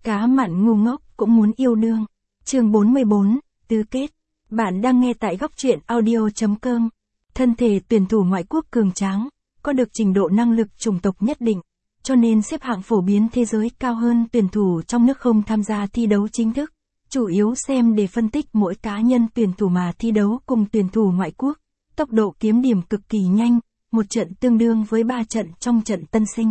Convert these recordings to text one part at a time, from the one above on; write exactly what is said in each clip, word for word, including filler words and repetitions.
Cá mặn ngu ngốc cũng muốn yêu đương. Chương bốn mươi bốn, tứ kết. Bạn đang nghe tại góc truyện audio chấm com. Thân thể tuyển thủ ngoại quốc cường tráng, có được trình độ năng lực chủng tộc nhất định, cho nên xếp hạng phổ biến thế giới cao hơn tuyển thủ trong nước không tham gia thi đấu chính thức. Chủ yếu xem để phân tích mỗi cá nhân tuyển thủ mà thi đấu cùng tuyển thủ ngoại quốc. Tốc độ kiếm điểm cực kỳ nhanh, một trận tương đương với ba trận trong trận tân sinh.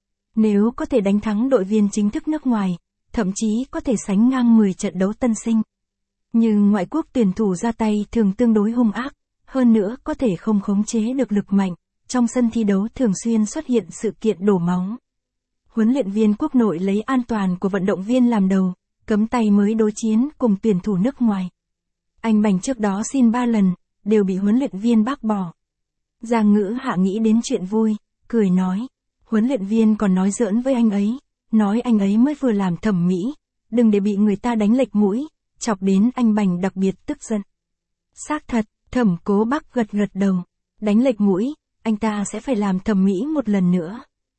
Nếu có thể đánh thắng đội viên chính thức nước ngoài, thậm chí có thể sánh ngang mười trận đấu tân sinh. Nhưng ngoại quốc tuyển thủ ra tay thường tương đối hung ác, hơn nữa có thể không khống chế được lực mạnh, trong sân thi đấu thường xuyên xuất hiện sự kiện đổ máu. Huấn luyện viên quốc nội lấy an toàn của vận động viên làm đầu, cấm tay mới đối chiến cùng tuyển thủ nước ngoài. Anh Bành trước đó xin ba lần, đều bị huấn luyện viên bác bỏ. Giang Ngữ Hạ nghĩ đến chuyện vui, cười nói. Huấn luyện viên còn nói giỡn với anh ấy, nói anh ấy mới vừa làm thẩm mỹ, đừng để bị người ta đánh lệch mũi, chọc đến anh Bành đặc biệt tức giận. Xác thật, Thẩm Cố Bắc gật gật đầu, đánh lệch mũi, anh ta sẽ phải làm thẩm mỹ một lần nữa.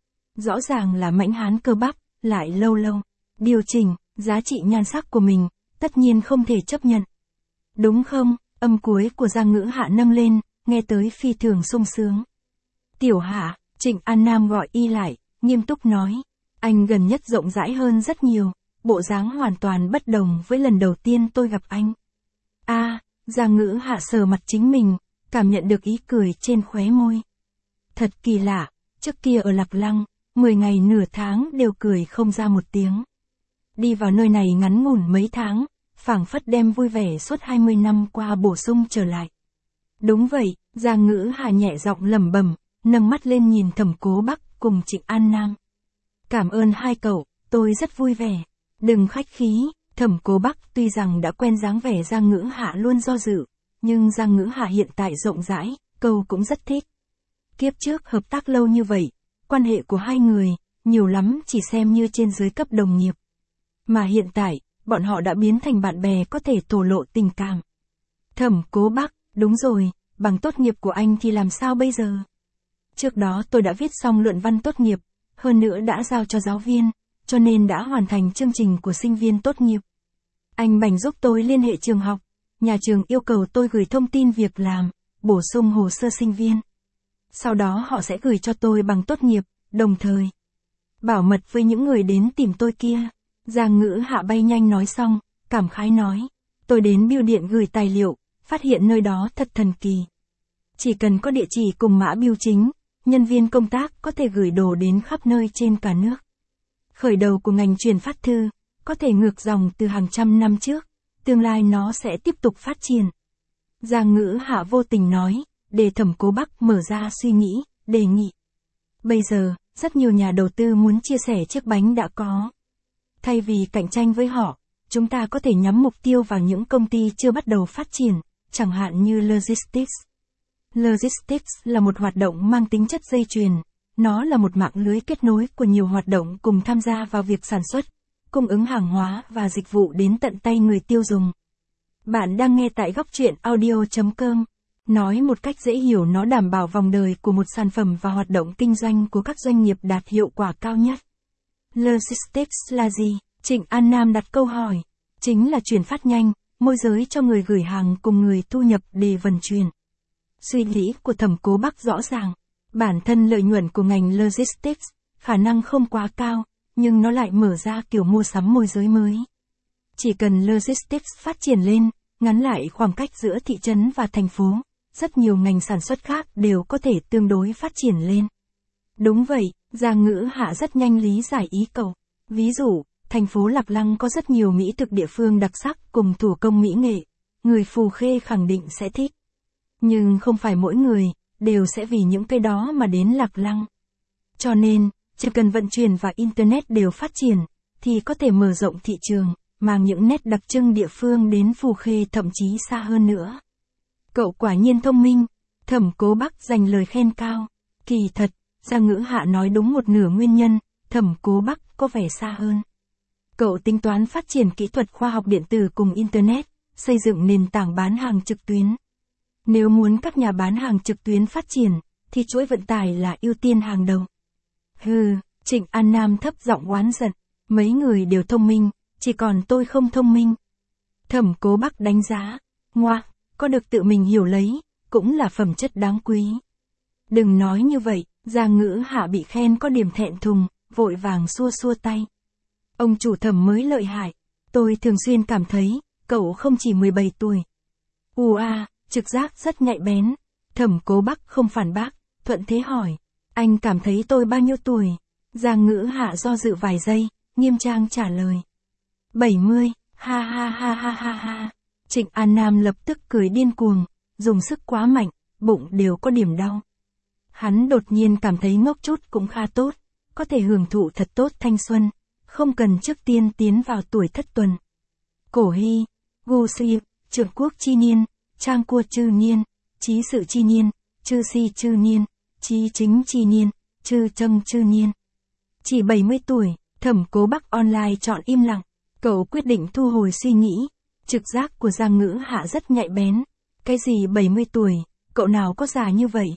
Rõ ràng là mãnh hán cơ bắp, lại lâu lâu, điều chỉnh, giá trị nhan sắc của mình, tất nhiên không thể chấp nhận. Đúng không? Âm cuối của Giang Ngữ Hạ nâng lên, nghe tới phi thường sung sướng. Tiểu Hạ, Trịnh An Nam gọi y lại, nghiêm túc nói. Anh gần nhất rộng rãi hơn rất nhiều, bộ dáng hoàn toàn bất đồng với lần đầu tiên tôi gặp anh. A, à, Giang Ngữ Hạ sờ mặt chính mình, cảm nhận được ý cười trên khóe môi. Thật kỳ lạ, trước kia ở Lạc Lăng, mười ngày nửa tháng đều cười không ra một tiếng. Đi vào nơi này ngắn ngủn mấy tháng, phảng phất đem vui vẻ suốt hai mươi năm qua bổ sung trở lại. Đúng vậy, Giang Ngữ Hạ nhẹ giọng lẩm bẩm, nâng mắt lên nhìn Thẩm Cố Bắc cùng Trịnh An Nam. Cảm ơn hai cậu, tôi rất vui vẻ. Đừng khách khí, Thẩm Cố Bắc tuy rằng đã quen dáng vẻ Giang Ngữ Hạ luôn do dự, nhưng Giang Ngữ Hạ hiện tại rộng rãi, câu cũng rất thích. Kiếp trước hợp tác lâu như vậy, quan hệ của hai người, nhiều lắm chỉ xem như trên dưới cấp đồng nghiệp. Mà hiện tại, bọn họ đã biến thành bạn bè có thể thổ lộ tình cảm. Thẩm Cố Bắc, đúng rồi, bằng tốt nghiệp của anh thì làm sao bây giờ? Trước đó tôi đã viết xong luận văn tốt nghiệp, hơn nữa đã giao cho giáo viên, cho nên đã hoàn thành chương trình của sinh viên tốt nghiệp. Anh Bành giúp tôi liên hệ trường học, nhà trường yêu cầu tôi gửi thông tin việc làm, bổ sung hồ sơ sinh viên. Sau đó họ sẽ gửi cho tôi bằng tốt nghiệp, đồng thời bảo mật với những người đến tìm tôi kia. Giang Ngữ Hạ bay nhanh nói xong, cảm khái nói, tôi đến bưu điện gửi tài liệu, phát hiện nơi đó thật thần kỳ. Chỉ cần có địa chỉ cùng mã bưu chính, nhân viên công tác có thể gửi đồ đến khắp nơi trên cả nước. Khởi đầu của ngành truyền phát thư, có thể ngược dòng từ hàng trăm năm trước, tương lai nó sẽ tiếp tục phát triển. Giang Ngữ Hạ vô tình nói, để Thẩm Cố Bắc mở ra suy nghĩ, đề nghị. Bây giờ, rất nhiều nhà đầu tư muốn chia sẻ chiếc bánh đã có. Thay vì cạnh tranh với họ, chúng ta có thể nhắm mục tiêu vào những công ty chưa bắt đầu phát triển, chẳng hạn như Logistics. Logistics là một hoạt động mang tính chất dây chuyền, nó là một mạng lưới kết nối của nhiều hoạt động cùng tham gia vào việc sản xuất, cung ứng hàng hóa và dịch vụ đến tận tay người tiêu dùng. Bạn đang nghe tại góc truyện audio chấm com. Nói một cách dễ hiểu, nó đảm bảo vòng đời của một sản phẩm và hoạt động kinh doanh của các doanh nghiệp đạt hiệu quả cao nhất. Logistics là gì? Trịnh An Nam đặt câu hỏi. Chính là chuyển phát nhanh, môi giới cho người gửi hàng cùng người thu nhập để vận chuyển. Suy nghĩ của Thẩm Cố Bắc rõ ràng. Bản thân lợi nhuận của ngành Logistics, khả năng không quá cao, nhưng nó lại mở ra kiểu mua sắm môi giới mới. Chỉ cần Logistics phát triển lên, ngắn lại khoảng cách giữa thị trấn và thành phố, rất nhiều ngành sản xuất khác đều có thể tương đối phát triển lên. Đúng vậy, Giang Ngữ Hạ rất nhanh lý giải ý cậu. Ví dụ, thành phố Lạc Lăng có rất nhiều mỹ thực địa phương đặc sắc cùng thủ công mỹ nghệ, người Phù Khê khẳng định sẽ thích. Nhưng không phải mỗi người đều sẽ vì những cái đó mà đến Lạc Lăng. Cho nên, chỉ cần vận chuyển và Internet đều phát triển, thì có thể mở rộng thị trường, mang những nét đặc trưng địa phương đến Phù Khê thậm chí xa hơn nữa. Cậu quả nhiên thông minh, Thẩm Cố Bắc dành lời khen cao. Kỳ thật, Giang Ngữ Hạ nói đúng một nửa nguyên nhân, Thẩm Cố Bắc có vẻ xa hơn. Cậu tính toán phát triển kỹ thuật khoa học điện tử cùng Internet, xây dựng nền tảng bán hàng trực tuyến. Nếu muốn các nhà bán hàng trực tuyến phát triển, thì chuỗi vận tải là ưu tiên hàng đầu. Hừ, Trịnh An Nam thấp giọng oán giận. Mấy người đều thông minh, chỉ còn tôi không thông minh. Thẩm Cố Bắc đánh giá, ngoa, có được tự mình hiểu lấy, cũng là phẩm chất đáng quý. Đừng nói như vậy, Giang Ngữ Hạ bị khen có điểm thẹn thùng, vội vàng xua xua tay. Ông chủ Thẩm mới lợi hại, tôi thường xuyên cảm thấy, cậu không chỉ mười bảy tuổi. Ù a, trực giác rất nhạy bén. Thẩm Cố Bắc không phản bác, thuận thế hỏi, anh cảm thấy tôi bao nhiêu tuổi? Giang Ngữ Hạ do dự vài giây, nghiêm trang trả lời. bảy mươi, ha ha ha ha ha ha. Trịnh An Nam lập tức cười điên cuồng, dùng sức quá mạnh, bụng đều có điểm đau. Hắn đột nhiên cảm thấy ngốc chút cũng khá tốt, có thể hưởng thụ thật tốt thanh xuân, không cần trước tiên tiến vào tuổi thất tuần. Cổ hy, gu si, trượng quốc chi niên, trang cua chư niên, trí sự chi niên, chư si chư niên, trí chính chi niên, chư trâng chư niên. Chỉ bảy mươi tuổi, Thẩm Cố Bắc online chọn im lặng, cậu quyết định thu hồi suy nghĩ, trực giác của Giang Ngữ Hạ rất nhạy bén. Cái gì bảy mươi tuổi, cậu nào có già như vậy?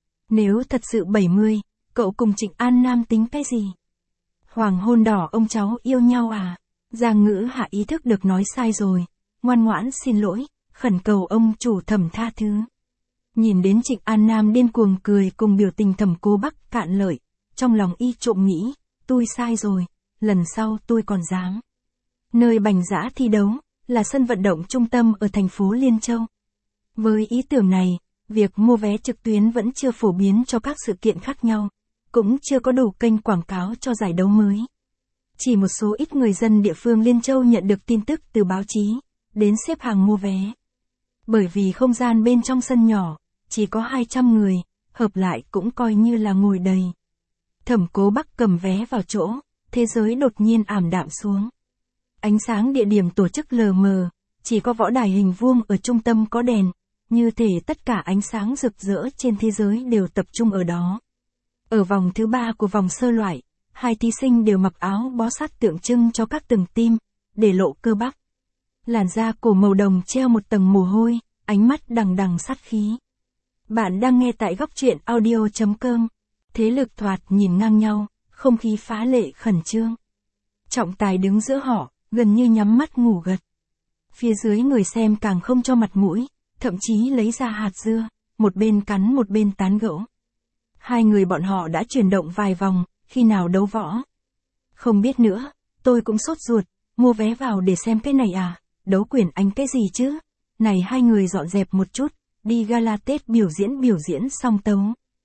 Nếu thật sự bảy mươi, cậu cùng Trịnh An Nam tính cái gì? Hoàng hôn đỏ ông cháu yêu nhau à? Giang Ngữ Hạ ý thức được nói sai rồi, ngoan ngoãn xin lỗi, khẩn cầu ông chủ Thẩm tha thứ. Nhìn đến Trịnh An Nam điên cuồng cười cùng biểu tình Thẩm Cố Bắc cạn lợi, trong lòng y trộm nghĩ, tôi sai rồi, lần sau tôi còn dám. Nơi Bành Dã thi đấu, là sân vận động trung tâm ở thành phố Liên Châu. Với ý tưởng này, việc mua vé trực tuyến vẫn chưa phổ biến cho các sự kiện khác nhau, cũng chưa có đủ kênh quảng cáo cho giải đấu mới. Chỉ một số ít người dân địa phương Liên Châu nhận được tin tức từ báo chí, đến xếp hàng mua vé. Bởi vì không gian bên trong sân nhỏ, chỉ có hai trăm người, hợp lại cũng coi như là ngồi đầy. Thẩm Cố Bắc cầm vé vào chỗ, thế giới đột nhiên ảm đạm xuống. Ánh sáng địa điểm tổ chức lờ mờ, chỉ có võ đài hình vuông ở trung tâm có đèn, như thể tất cả ánh sáng rực rỡ trên thế giới đều tập trung ở đó. Ở vòng thứ ba của vòng sơ loại, hai thí sinh đều mặc áo bó sát tượng trưng cho các tầng tim, để lộ cơ bắp. Làn da cổ màu đồng treo một tầng mồ hôi, ánh mắt đằng đằng sát khí. Bạn đang nghe tại góc truyện audio chấm com. Thế lực thoạt nhìn ngang nhau, không khí phá lệ khẩn trương. Trọng tài đứng giữa họ, gần như nhắm mắt ngủ gật. Phía dưới người xem càng không cho mặt mũi, thậm chí lấy ra hạt dưa, một bên cắn một bên tán gẫu. Hai người bọn họ đã chuyển động vài vòng, khi nào đấu võ. Không biết nữa, tôi cũng sốt ruột, mua vé vào để xem cái này à, đấu quyền anh cái gì chứ? Này hai người dọn dẹp một chút, đi gala Tết biểu diễn biểu diễn xong tấu.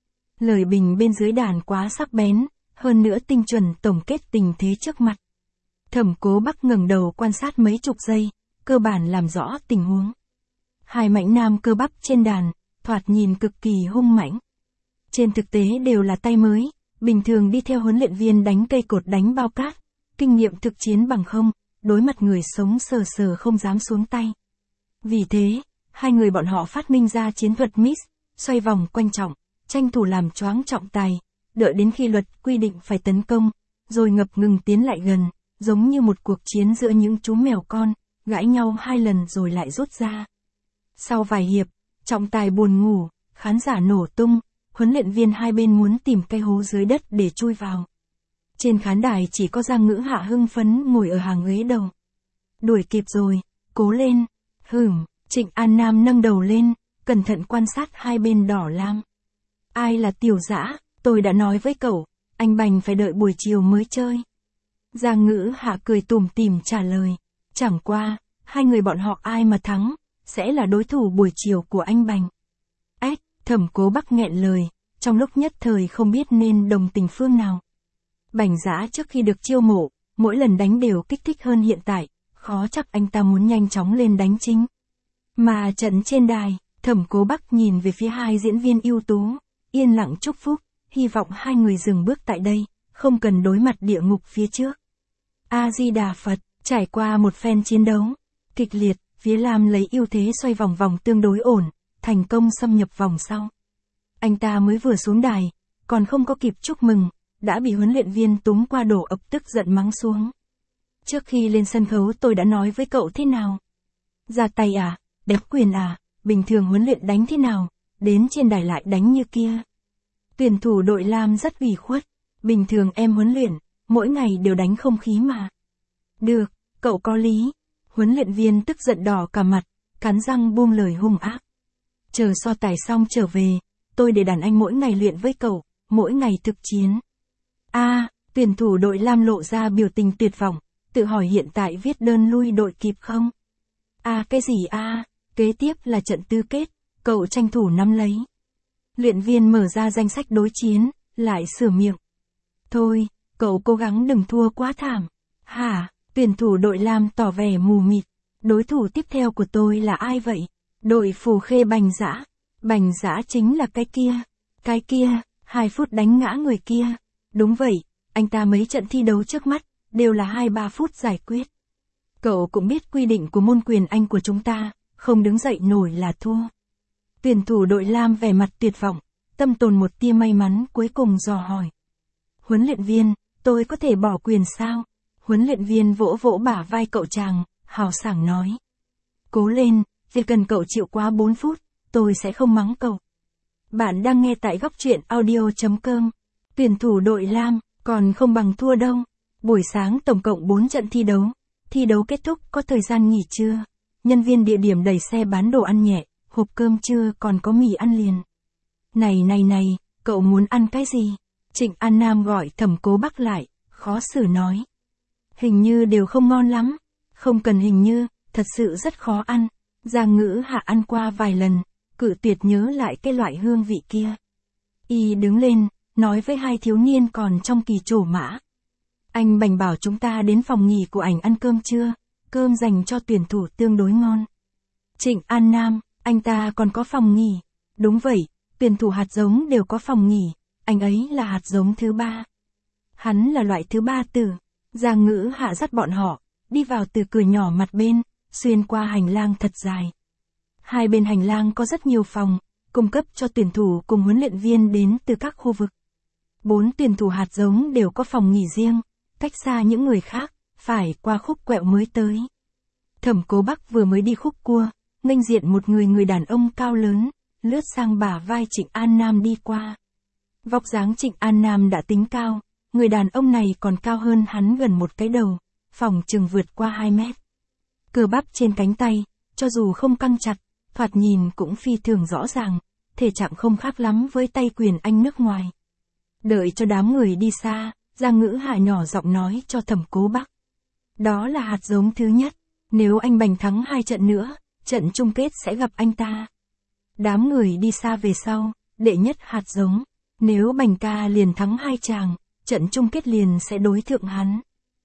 Lời bình bên dưới đàn quá sắc bén, hơn nữa tinh chuẩn tổng kết tình thế trước mặt. Thẩm Cố Bắc ngẩng đầu quan sát mấy chục giây, cơ bản làm rõ tình huống. Hai mãnh nam cơ bắp trên đàn, thoạt nhìn cực kỳ hung mãnh. Trên thực tế đều là tay mới, bình thường đi theo huấn luyện viên đánh cây cột đánh bao cát, kinh nghiệm thực chiến bằng không, đối mặt người sống sờ sờ không dám xuống tay. Vì thế, hai người bọn họ phát minh ra chiến thuật mix, xoay vòng quanh trọng, tranh thủ làm choáng trọng tài, đợi đến khi luật quy định phải tấn công, rồi ngập ngừng tiến lại gần, giống như một cuộc chiến giữa những chú mèo con, gãi nhau hai lần rồi lại rút ra. Sau vài hiệp, trọng tài buồn ngủ, khán giả nổ tung, huấn luyện viên hai bên muốn tìm cái hố dưới đất để chui vào. Trên khán đài chỉ có Giang Ngữ Hạ hưng phấn ngồi ở hàng ghế đầu. Đuổi kịp rồi, cố lên, hửm, Trịnh An Nam nâng đầu lên, cẩn thận quan sát hai bên đỏ lam. Ai là Tiểu Dã, tôi đã nói với cậu, anh Bành phải đợi buổi chiều mới chơi. Giang Ngữ Hạ cười tủm tỉm trả lời, chẳng qua, hai người bọn họ ai mà thắng, sẽ là đối thủ buổi chiều của anh Bành. Ếch, Thẩm Cố Bắc nghẹn lời, trong lúc nhất thời không biết nên đồng tình phương nào. Bành Dã trước khi được chiêu mộ, mỗi lần đánh đều kích thích hơn hiện tại, khó chắc anh ta muốn nhanh chóng lên đánh chính. Mà trận trên đài, Thẩm Cố Bắc nhìn về phía hai diễn viên ưu tú, yên lặng chúc phúc, hy vọng hai người dừng bước tại đây, không cần đối mặt địa ngục phía trước. A-di-đà Phật, trải qua một phen chiến đấu kịch liệt, phía Lam lấy ưu thế xoay vòng vòng tương đối ổn, thành công xâm nhập vòng sau. Anh ta mới vừa xuống đài, còn không có kịp chúc mừng, đã bị huấn luyện viên túm qua đổ ập tức giận mắng xuống. Trước khi lên sân khấu tôi đã nói với cậu thế nào? Ra tay à, đẹp quyền à, bình thường huấn luyện đánh thế nào, đến trên đài lại đánh như kia. Tuyển thủ đội Lam rất ủy khuất, bình thường em huấn luyện, mỗi ngày đều đánh không khí mà. Được, cậu có lý. Huấn luyện viên tức giận đỏ cả mặt, cắn răng buông lời hung ác. Chờ so tài xong trở về, tôi để đàn anh mỗi ngày luyện với cậu, mỗi ngày thực chiến. A, à, tuyển thủ đội lam lộ ra biểu tình tuyệt vọng, tự hỏi hiện tại viết đơn lui đội kịp không? A à, cái gì a? À? Kế tiếp là trận tứ kết, cậu tranh thủ nắm lấy. Luyện viên mở ra danh sách đối chiến, lại sửa miệng. Thôi, cậu cố gắng đừng thua quá thảm. Hả? Tuyển thủ đội lam tỏ vẻ mù mịt. Đối thủ tiếp theo của tôi là ai vậy? Đội Phù Khê Bành Dã. Bành Dã chính là cái kia. Cái kia, hai phút đánh ngã người kia. Đúng vậy, anh ta mấy trận thi đấu trước mắt, đều là hai ba phút giải quyết. Cậu cũng biết quy định của môn quyền Anh của chúng ta, không đứng dậy nổi là thua. Tuyển thủ đội lam vẻ mặt tuyệt vọng, tâm tồn một tia may mắn cuối cùng dò hỏi. Huấn luyện viên, tôi có thể bỏ quyền sao? Huấn luyện viên vỗ vỗ bả vai cậu chàng, hào sảng nói. Cố lên, chỉ cần cậu chịu quá bốn phút, tôi sẽ không mắng cậu. Bạn đang nghe tại góc truyện audio chấm com. Tuyển thủ đội lam, còn không bằng thua đâu. Buổi sáng tổng cộng bốn trận thi đấu. Thi đấu kết thúc có thời gian nghỉ trưa. Nhân viên địa điểm đẩy xe bán đồ ăn nhẹ, hộp cơm trưa còn có mì ăn liền. Này này này, cậu muốn ăn cái gì? Trịnh An Nam gọi Thẩm Cố Bắc lại, khó xử nói. Hình như đều không ngon lắm. Không cần hình như, thật sự rất khó ăn. Giang Ngữ Hạ ăn qua vài lần, cự tuyệt nhớ lại cái loại hương vị kia. Y đứng lên, nói với hai thiếu niên còn trong kỳ trổ mã. Anh Bành bảo chúng ta đến phòng nghỉ của ảnh ăn cơm trưa, cơm dành cho tuyển thủ tương đối ngon. Trịnh An Nam, anh ta còn có phòng nghỉ. Đúng vậy, tuyển thủ hạt giống đều có phòng nghỉ, anh ấy là hạt giống thứ ba. Hắn là loại thứ ba tử. Giang Ngữ Hạ dắt bọn họ, đi vào từ cửa nhỏ mặt bên, xuyên qua hành lang thật dài. Hai bên hành lang có rất nhiều phòng, cung cấp cho tuyển thủ cùng huấn luyện viên đến từ các khu vực. Bốn tuyển thủ hạt giống đều có phòng nghỉ riêng, cách xa những người khác, phải qua khúc quẹo mới tới. Thẩm Cố Bắc vừa mới đi khúc cua, nghênh diện một người người đàn ông cao lớn, lướt sang bả vai Trịnh An Nam đi qua. Vóc dáng Trịnh An Nam đã tính cao, người đàn ông này còn cao hơn hắn gần một cái đầu, phòng chừng vượt qua hai mét. Cơ bắp trên cánh tay, cho dù không căng chặt, thoạt nhìn cũng phi thường rõ ràng, thể trạng không khác lắm với tay quyền Anh nước ngoài. Đợi cho đám người đi xa, Giang Ngữ Hạ nhỏ giọng nói cho Thẩm Cố Bắc. Đó là hạt giống thứ nhất, nếu anh Bành thắng hai trận nữa, trận chung kết sẽ gặp anh ta. Đám người đi xa về sau, đệ nhất hạt giống, nếu Bành ca liền thắng hai chàng, trận chung kết liền sẽ đối thượng hắn.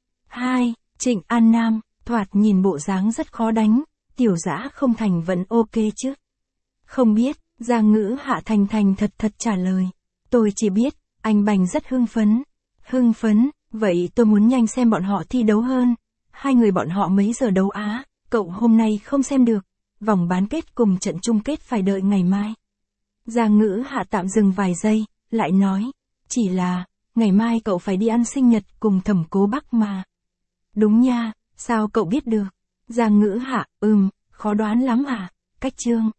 Hai, Trịnh An Nam, thoạt nhìn bộ dáng rất khó đánh, tiểu dã không thành vẫn ok chứ. Không biết, Giang Ngữ Hạ thành thành thật thật trả lời. Tôi chỉ biết, anh Bành rất hưng phấn. Hưng phấn, vậy tôi muốn nhanh xem bọn họ thi đấu hơn. Hai người bọn họ mấy giờ đấu á, cậu hôm nay không xem được. Vòng bán kết cùng trận chung kết phải đợi ngày mai. Giang Ngữ Hạ tạm dừng vài giây, lại nói. Chỉ là, ngày mai cậu phải đi ăn sinh nhật cùng Thẩm Cố Bắc mà. Đúng nha, sao cậu biết được? Giang Ngữ Hạ, ừm, khó đoán lắm à, cách chương.